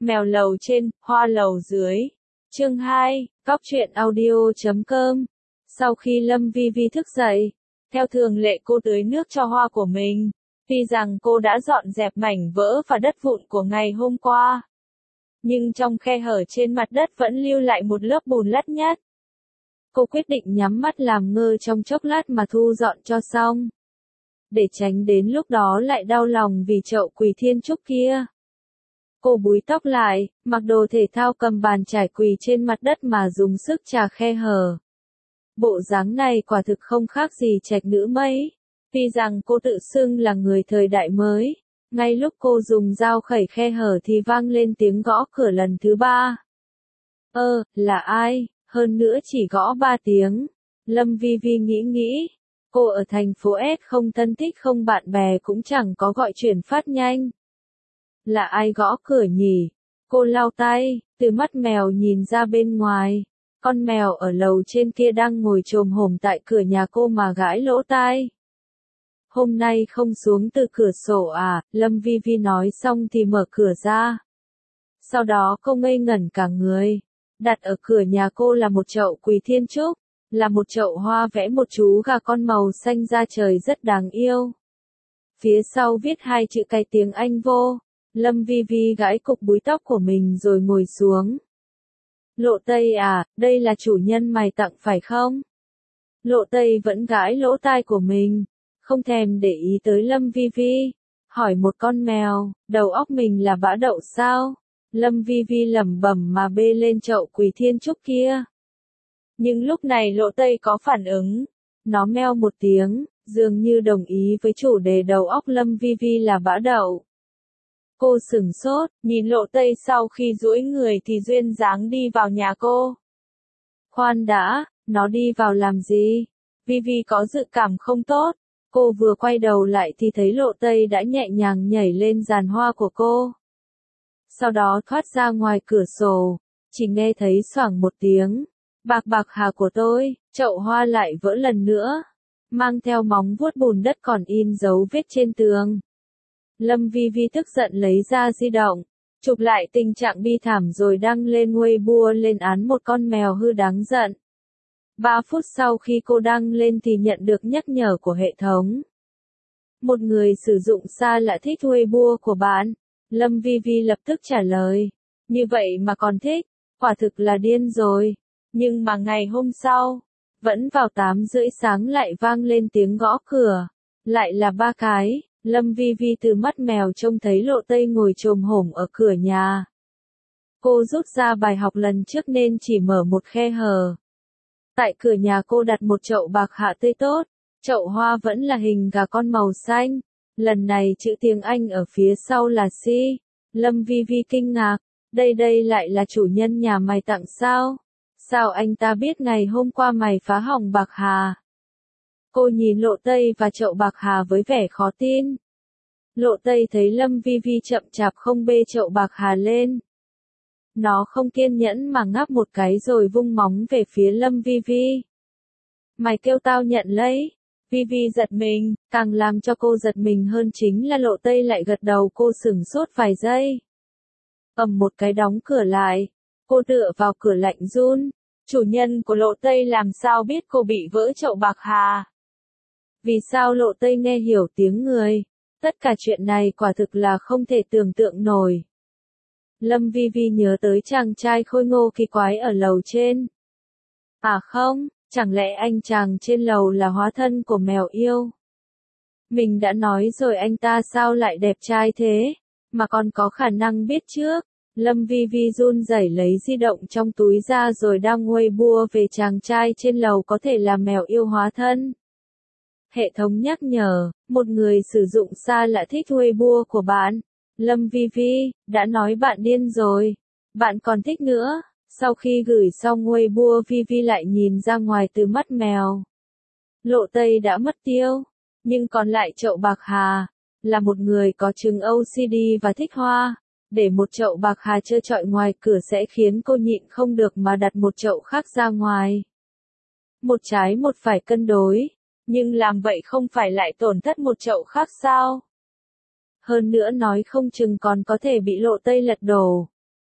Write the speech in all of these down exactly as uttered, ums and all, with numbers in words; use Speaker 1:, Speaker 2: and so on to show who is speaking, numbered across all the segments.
Speaker 1: Mèo lầu trên, hoa lầu dưới. Chương hai, Góc truyện audio chấm com. Sau khi Lâm Vi Vi thức dậy, theo thường lệ cô tưới nước cho hoa của mình. Tuy rằng cô đã dọn dẹp mảnh vỡ và đất vụn của ngày hôm qua, nhưng trong khe hở trên mặt đất vẫn lưu lại một lớp bùn lắt nhắt. Cô quyết định nhắm mắt làm ngơ trong chốc lát mà thu dọn cho xong, để tránh đến lúc đó lại đau lòng vì chậu quỳ thiên trúc kia. Cô búi tóc lại, mặc đồ thể thao cầm bàn chải quỳ trên mặt đất mà dùng sức chà khe hở. Bộ dáng này quả thực không khác gì trạch nữ mấy. Tuy rằng cô tự xưng là người thời đại mới, ngay lúc cô dùng dao khẩy khe hở thì vang lên tiếng gõ cửa lần thứ ba. Ơ, là ai? Hơn nữa chỉ gõ ba tiếng. Lâm Vi Vi nghĩ nghĩ. Cô ở thành phố S không thân thích không bạn bè cũng chẳng có gọi chuyển phát nhanh. Là ai gõ cửa nhỉ? Cô lau tay, từ mắt mèo nhìn ra bên ngoài. Con mèo ở lầu trên kia đang ngồi chồm hổm tại cửa nhà cô mà gãi lỗ tai. Hôm nay không xuống từ cửa sổ à? Lâm Vi Vi nói xong thì mở cửa ra. Sau đó cô ngây ngẩn cả người. Đặt ở cửa nhà cô là một chậu quỳ thiên trúc, là một chậu hoa vẽ một chú gà con màu xanh da trời rất đáng yêu. Phía sau viết hai chữ cái tiếng Anh vô. Lâm Vi Vi gãi cục búi tóc của mình rồi ngồi xuống. Lộ Tây à, đây là chủ nhân mày tặng phải không? Lộ Tây vẫn gãi lỗ tai của mình, không thèm để ý tới Lâm Vi Vi. Hỏi một con mèo, đầu óc mình là bã đậu sao? Lâm Vi Vi lẩm bẩm mà bê lên chậu quỳ thiên trúc kia. Nhưng lúc này Lộ Tây có phản ứng. Nó meo một tiếng, dường như đồng ý với chủ đề đầu óc Lâm Vi Vi là bã đậu. Cô sửng sốt, nhìn Lộ Tây sau khi duỗi người thì duyên dáng đi vào nhà cô. Khoan đã, nó đi vào làm gì? Vi Vi có dự cảm không tốt. Cô vừa quay đầu lại thì thấy Lộ Tây đã nhẹ nhàng nhảy lên giàn hoa của cô. Sau đó thoát ra ngoài cửa sổ, chỉ nghe thấy xoảng một tiếng. Bạc bạc hà của tôi, chậu hoa lại vỡ lần nữa, mang theo móng vuốt bùn đất còn in dấu vết trên tường. Lâm Vi Vi tức giận lấy ra di động, chụp lại tình trạng bi thảm rồi đăng lên Weibo lên án một con mèo hư đáng giận. Ba phút sau khi cô đăng lên thì nhận được nhắc nhở của hệ thống. Một người sử dụng xa lạ thích Weibo của bạn. Lâm Vi Vi lập tức trả lời. Như vậy mà còn thích, quả thực là điên rồi. Nhưng mà ngày hôm sau, vẫn vào tám rưỡi sáng lại vang lên tiếng gõ cửa. Lại là ba cái. Lâm Vi Vi từ mắt mèo trông thấy Lộ Tây ngồi chồm hổm ở cửa nhà. Cô rút ra bài học lần trước nên chỉ mở một khe hở. Tại cửa nhà cô đặt một chậu bạc hà tươi tốt, chậu hoa vẫn là hình gà con màu xanh. Lần này chữ tiếng Anh ở phía sau là si. Lâm Vi Vi kinh ngạc, đây đây lại là chủ nhân nhà mày tặng sao? Sao anh ta biết ngày hôm qua mày phá hỏng bạc hà? Cô nhìn Lộ Tây và chậu bạc hà với vẻ khó tin. Lộ Tây thấy Lâm Vi Vi chậm chạp không bê chậu bạc hà lên. Nó không kiên nhẫn mà ngáp một cái rồi vung móng về phía Lâm Vi Vi. Mày kêu tao nhận lấy. Vi Vi giật mình, càng làm cho cô giật mình hơn chính là Lộ Tây lại gật đầu. Cô sửng sốt vài giây. Ầm một cái đóng cửa lại. Cô tựa vào cửa lạnh run. Chủ nhân của Lộ Tây làm sao biết cô bị vỡ chậu bạc hà? Vì sao Lộ Tây nghe hiểu tiếng người? Tất cả chuyện này quả thực là không thể tưởng tượng nổi. Lâm Vi Vi nhớ tới chàng trai khôi ngô kỳ quái ở lầu trên. À không, chẳng lẽ anh chàng trên lầu là hóa thân của mèo yêu? Mình đã nói rồi anh ta sao lại đẹp trai thế, mà còn có khả năng biết trước. Lâm Vi Vi run rẩy lấy di động trong túi ra rồi đang Weibo về chàng trai trên lầu có thể là mèo yêu hóa thân. Hệ thống nhắc nhở, một người sử dụng xa lạ thích Weibo của bạn. Lâm Vi Vi, đã nói bạn điên rồi. Bạn còn thích nữa. Sau khi gửi xong Weibo Vi Vi lại nhìn ra ngoài từ mắt mèo. Lộ Tây đã mất tiêu. Nhưng còn lại chậu bạc hà. Là một người có chứng ô xê đê và thích hoa. Để một chậu bạc hà trơ trọi ngoài cửa sẽ khiến cô nhịn không được mà đặt một chậu khác ra ngoài. Một trái một phải cân đối. Nhưng làm vậy không phải lại tổn thất một chậu khác sao? Hơn nữa nói không chừng còn có thể bị Lộ Tây lật đổ.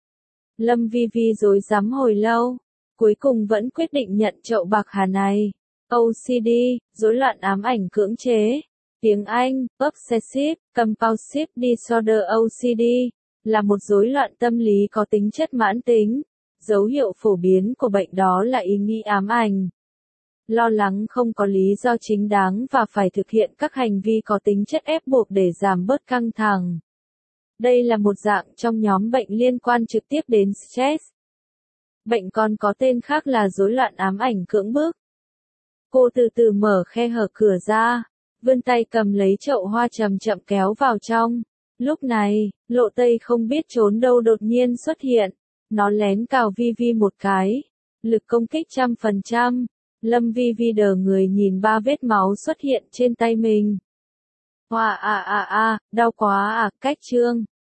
Speaker 1: Lâm Vi Vi rối rắm hồi lâu, cuối cùng vẫn quyết định nhận chậu bạc hà này. ô xê đê, rối loạn ám ảnh cưỡng chế. Tiếng Anh, Obsessive Compulsive Disorder ô xê đê, là một rối loạn tâm lý có tính chất mãn tính. Dấu hiệu phổ biến của bệnh đó là ý nghĩ ám ảnh, lo lắng không có lý do chính đáng và phải thực hiện các hành vi có tính chất ép buộc để giảm bớt căng thẳng. Đây là một dạng trong nhóm bệnh liên quan trực tiếp đến stress. Bệnh còn có tên khác là rối loạn ám ảnh cưỡng bức. Cô từ từ mở khe hở cửa ra, vươn tay cầm lấy chậu hoa chậm chậm kéo vào trong. Lúc này, Lộ Tây không biết trốn đâu đột nhiên xuất hiện. Nó lén cào Vi Vi một cái. Lực công kích trăm phần trăm. Lâm Vi Vi đờ người nhìn ba vết máu xuất hiện trên tay mình. Hoa à à à, đau quá à, cách trương.